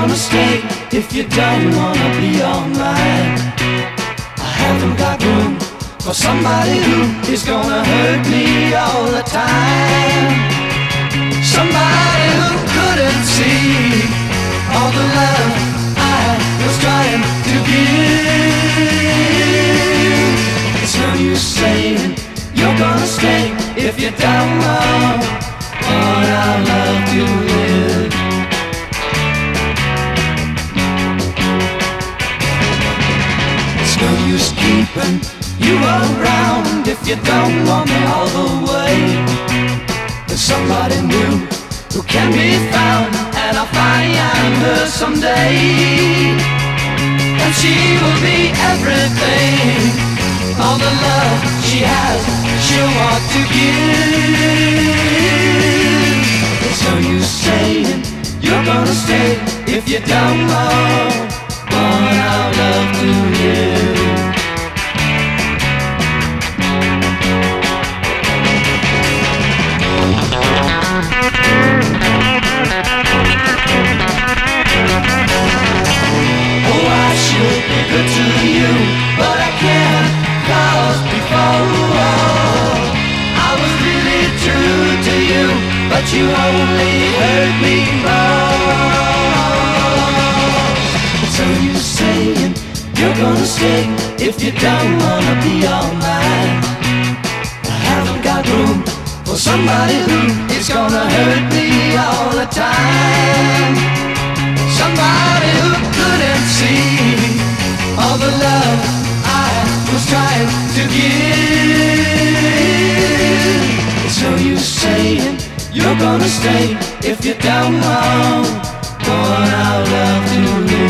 gonna stay if you don't wanna be all mine. I haven't got room for somebody who is gonna hurt me all the time. Somebody who couldn't see all the love I was trying to give. It's no use saying you're gonna stay if you don't know what I love to live. It's no use keeping you around if you don't want me all the way. There's somebody new who can be found, and I'll find her someday. And she will be everything, all the love she has, she'll want to give. It's no use saying you're gonna stay if you don't know what I love to live. Oh, I should be good to you, but I can't, 'cause before I was really true to you, but you only hurt me more. So you saying you're gonna stay if you don't wanna be all mine. I haven't got room for somebody who is gonna hurt me all the time. Somebody who couldn't see all the love I was trying to give. It's no use saying you're gonna stay if you don't know what I love to live.